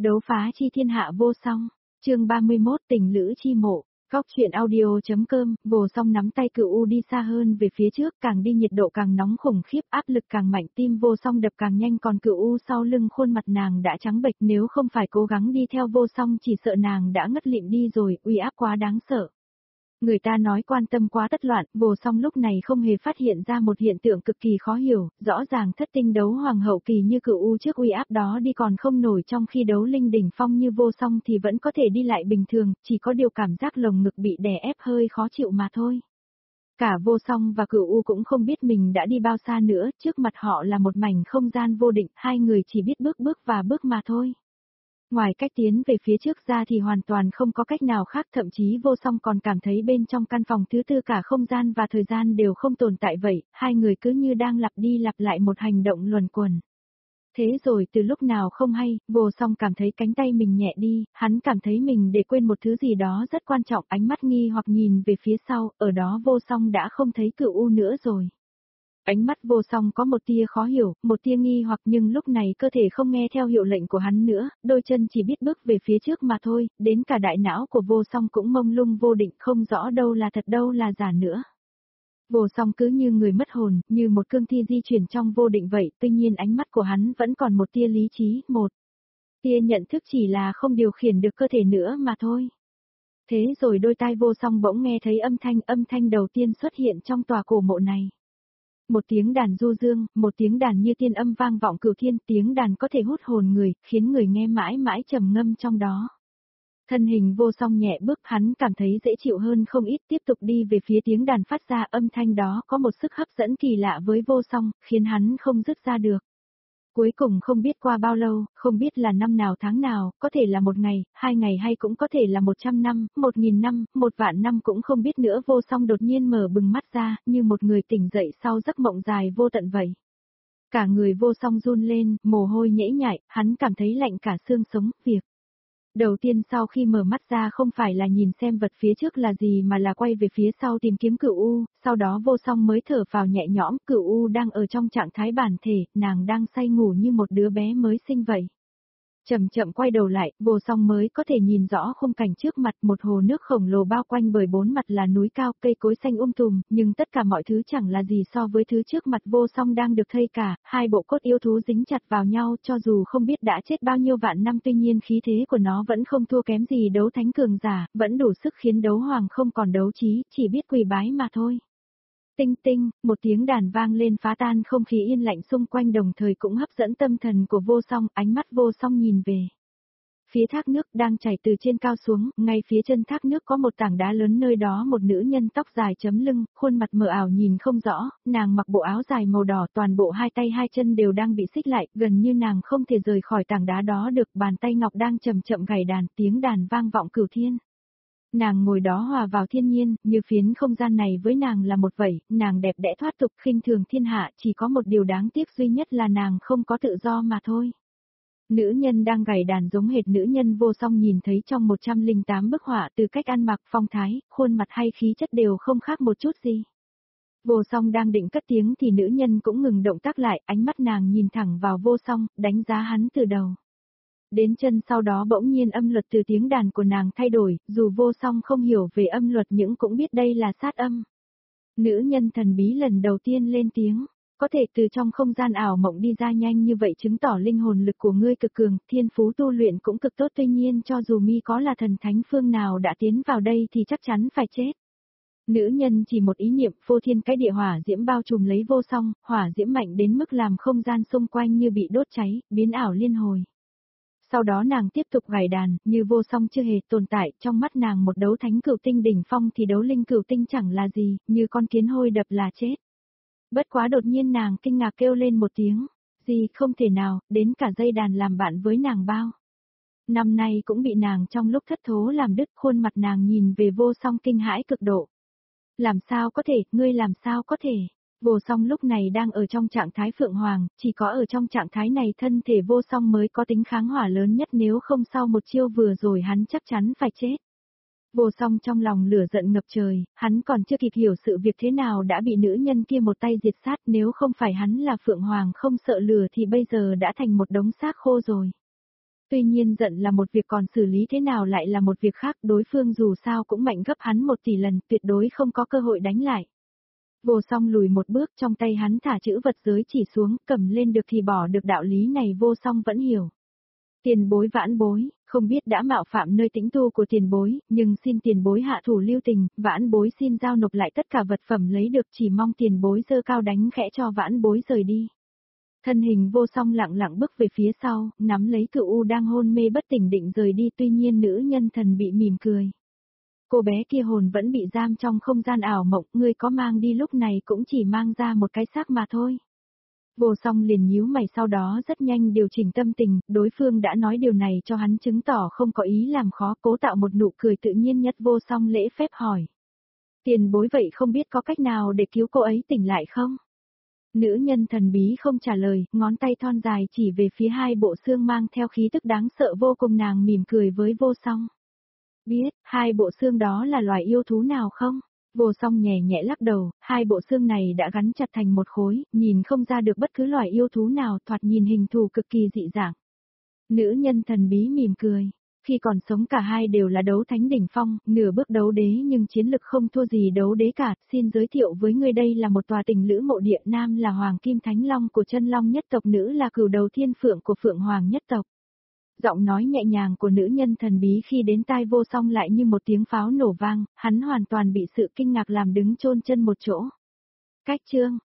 Đấu phá chi thiên hạ vô song, chương 31 tình lữ chi mộ, góc chuyện audio.com, Vô Song nắm tay Cửu U đi xa hơn về phía trước, càng đi nhiệt độ càng nóng khủng khiếp, áp lực càng mạnh, tim Vô Song đập càng nhanh, còn Cửu U sau lưng khuôn mặt nàng đã trắng bệch, nếu không phải cố gắng đi theo Vô Song chỉ sợ nàng đã ngất lịm đi rồi, uy áp quá đáng sợ. Người ta nói quan tâm quá tất loạn, Vô Song lúc này không hề phát hiện ra một hiện tượng cực kỳ khó hiểu, rõ ràng thất tinh đấu hoàng hậu kỳ như Cửu U trước uy áp đó đi còn không nổi, trong khi đấu linh đỉnh phong như Vô Song thì vẫn có thể đi lại bình thường, chỉ có điều cảm giác lồng ngực bị đè ép hơi khó chịu mà thôi. Cả Vô Song và Cửu U cũng không biết mình đã đi bao xa nữa, trước mặt họ là một mảnh không gian vô định, hai người chỉ biết bước và bước mà thôi. Ngoài cách tiến về phía trước ra thì hoàn toàn không có cách nào khác, thậm chí Vô Song còn cảm thấy bên trong căn phòng thứ tư cả không gian và thời gian đều không tồn tại vậy, hai người cứ như đang lặp đi lặp lại một hành động luẩn quẩn. Thế rồi từ lúc nào không hay, Vô Song cảm thấy cánh tay mình nhẹ đi, hắn cảm thấy mình để quên một thứ gì đó rất quan trọng, ánh mắt nghi hoặc nhìn về phía sau, ở đó Vô Song đã không thấy Cửu U nữa rồi. Ánh mắt Vô Song có một tia khó hiểu, một tia nghi hoặc, nhưng lúc này cơ thể không nghe theo hiệu lệnh của hắn nữa, đôi chân chỉ biết bước về phía trước mà thôi, đến cả đại não của Vô Song cũng mông lung vô định, không rõ đâu là thật đâu là giả nữa. Vô Song cứ như người mất hồn, như một cương thi di chuyển trong vô định vậy, tuy nhiên ánh mắt của hắn vẫn còn một tia lý trí, một tia nhận thức, chỉ là không điều khiển được cơ thể nữa mà thôi. Thế rồi đôi tai Vô Song bỗng nghe thấy âm thanh đầu tiên xuất hiện trong tòa cổ mộ này. Một tiếng đàn du dương, một tiếng đàn như tiên âm vang vọng cửu thiên, tiếng đàn có thể hút hồn người, khiến người nghe mãi mãi trầm ngâm trong đó. Thân hình Vô Song nhẹ bước, hắn cảm thấy dễ chịu hơn không ít, tiếp tục đi về phía tiếng đàn phát ra, âm thanh đó có một sức hấp dẫn kỳ lạ với Vô Song, khiến hắn không dứt ra được. Cuối cùng không biết qua bao lâu, không biết là năm nào tháng nào, có thể là một ngày, 2 ngày hay cũng có thể là 100 năm, 1000 năm, 1 vạn năm cũng không biết nữa. Vô Song đột nhiên mở bừng mắt ra, như một người tỉnh dậy sau giấc mộng dài vô tận vậy. Cả người Vô Song run lên, mồ hôi nhễ nhại, hắn cảm thấy lạnh cả xương sống, việc đầu tiên sau khi mở mắt ra không phải là nhìn xem vật phía trước là gì mà là quay về phía sau tìm kiếm Cửu U, sau đó Vô Song mới thở vào nhẹ nhõm, Cửu U đang ở trong trạng thái bản thể, nàng đang say ngủ như một đứa bé mới sinh vậy. Chậm chậm quay đầu lại, Vô Song mới có thể nhìn rõ khung cảnh trước mặt, một hồ nước khổng lồ bao quanh bởi 4 mặt là núi cao, cây cối xanh tùm, nhưng tất cả mọi thứ chẳng là gì so với thứ trước mặt Vô Song đang được thây cả, hai bộ cốt yêu thú dính chặt vào nhau, cho dù không biết đã chết bao nhiêu vạn năm, tuy nhiên khí thế của nó vẫn không thua kém gì đấu thánh cường giả, vẫn đủ sức khiến đấu hoàng không còn đấu trí, chỉ biết quỳ bái mà thôi. Tinh tinh, một tiếng đàn vang lên phá tan không khí yên lạnh xung quanh, đồng thời cũng hấp dẫn tâm thần của Vô Song, ánh mắt Vô Song nhìn về phía thác nước đang chảy từ trên cao xuống, ngay phía chân thác nước có một tảng đá lớn, nơi đó một nữ nhân tóc dài chấm lưng, khuôn mặt mờ ảo nhìn không rõ, nàng mặc bộ áo dài màu đỏ, toàn bộ hai tay hai chân đều đang bị xích lại, gần như nàng không thể rời khỏi tảng đá đó được, bàn tay ngọc đang chậm chậm gảy đàn, tiếng đàn vang vọng cửu thiên. Nàng ngồi đó hòa vào thiên nhiên, như phiến không gian này với nàng là một vậy, nàng đẹp đẽ thoát tục khinh thường thiên hạ, chỉ có một điều đáng tiếc duy nhất là nàng không có tự do mà thôi. Nữ nhân đang gảy đàn giống hệt nữ nhân Vô Song nhìn thấy trong 108 bức họa, từ cách ăn mặc, phong thái, khuôn mặt hay khí chất đều không khác một chút gì. Vô Song đang định cất tiếng thì nữ nhân cũng ngừng động tác lại, ánh mắt nàng nhìn thẳng vào Vô Song, đánh giá hắn từ đầu đến chân, sau đó bỗng nhiên âm luật từ tiếng đàn của nàng thay đổi, dù Vô Song không hiểu về âm luật nhưng cũng biết đây là sát âm. Nữ nhân thần bí lần đầu tiên lên tiếng, có thể từ trong không gian ảo mộng đi ra nhanh như vậy chứng tỏ linh hồn lực của ngươi cực cường, thiên phú tu luyện cũng cực tốt, tuy nhiên cho dù mi có là thần thánh phương nào đã tiến vào đây thì chắc chắn phải chết. Nữ nhân chỉ một ý niệm, vô thiên cái địa hỏa diễm bao trùm lấy Vô Song, hỏa diễm mạnh đến mức làm không gian xung quanh như bị đốt cháy, biến ảo liên hồi. Sau đó nàng tiếp tục gảy đàn, như Vô Song chưa hề tồn tại, trong mắt nàng một đấu thánh cửu tinh đỉnh phong thì đấu linh cửu tinh chẳng là gì, như con kiến hôi đập là chết. Bất quá đột nhiên nàng kinh ngạc kêu lên một tiếng, gì, không thể nào, đến cả dây đàn làm bạn với nàng bao năm nay cũng bị nàng trong lúc thất thố làm đứt, khuôn mặt nàng nhìn về Vô Song kinh hãi cực độ. Làm sao có thể, ngươi làm sao có thể? Vô Song lúc này đang ở trong trạng thái phượng hoàng, chỉ có ở trong trạng thái này thân thể Vô Song mới có tính kháng hỏa lớn nhất, nếu không sau một chiêu vừa rồi hắn chắc chắn phải chết. Vô Song trong lòng lửa giận ngập trời, hắn còn chưa kịp hiểu sự việc thế nào đã bị nữ nhân kia một tay diệt sát, nếu không phải hắn là phượng hoàng không sợ lửa thì bây giờ đã thành một đống xác khô rồi. Tuy nhiên giận là một việc còn xử lý thế nào lại là một việc khác, đối phương dù sao cũng mạnh gấp hắn 1 tỷ lần, tuyệt đối không có cơ hội đánh lại. Vô Song lùi một bước, trong tay hắn thả chữ vật giới chỉ xuống, cầm lên được thì bỏ được, đạo lý này Vô Song vẫn hiểu. Tiền bối vãn bối, không biết đã mạo phạm nơi tĩnh tu của tiền bối, nhưng xin tiền bối hạ thủ lưu tình, vãn bối xin giao nộp lại tất cả vật phẩm lấy được, chỉ mong tiền bối giơ cao đánh khẽ cho vãn bối rời đi. Thân hình Vô Song lặng lặng bước về phía sau, nắm lấy Cửu U đang hôn mê bất tỉnh định rời đi, tuy nhiên nữ nhân thần bị mỉm cười. Cô bé kia hồn vẫn bị giam trong không gian ảo mộng, ngươi có mang đi lúc này cũng chỉ mang ra một cái xác mà thôi. Vô Song liền nhíu mày, sau đó rất nhanh điều chỉnh tâm tình, đối phương đã nói điều này cho hắn chứng tỏ không có ý làm khó, cố tạo một nụ cười tự nhiên nhất. Vô Song lễ phép hỏi. Tiền bối vậy không biết có cách nào để cứu cô ấy tỉnh lại không? Nữ nhân thần bí không trả lời, ngón tay thon dài chỉ về phía 2 bộ xương mang theo khí tức đáng sợ vô cùng, nàng mỉm cười với Vô Song. Biết, 2 bộ xương đó là loài yêu thú nào không? Vô Song nhẹ nhẹ lắc đầu, 2 bộ xương này đã gắn chặt thành một khối, nhìn không ra được bất cứ loài yêu thú nào, thoạt nhìn hình thù cực kỳ dị dạng. Nữ nhân thần bí mỉm cười. Khi còn sống cả hai đều là đấu thánh đỉnh phong, nửa bước đấu đế nhưng chiến lực không thua gì đấu đế cả. Xin giới thiệu với ngươi, đây là một tòa tình lữ mộ địa, nam là Hoàng Kim Thánh Long của Chân Long nhất tộc, nữ là Cửu Đầu Thiên Phượng của Phượng Hoàng nhất tộc. Giọng nói nhẹ nhàng của nữ nhân thần bí khi đến tai Vô Song lại như một tiếng pháo nổ vang, hắn hoàn toàn bị sự kinh ngạc làm đứng chôn chân một chỗ. Cách chương